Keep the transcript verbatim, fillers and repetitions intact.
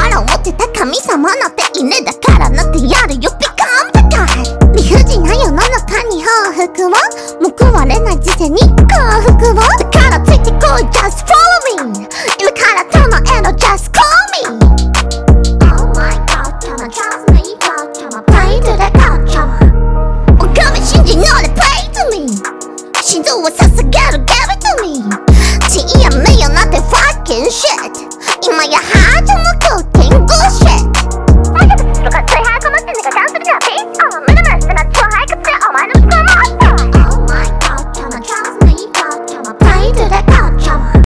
腹を持ってた神様なんていねだからなってやるよピカンピカン。理不尽な世の中に報復を報われない時世に幸福をだからついてこい Just for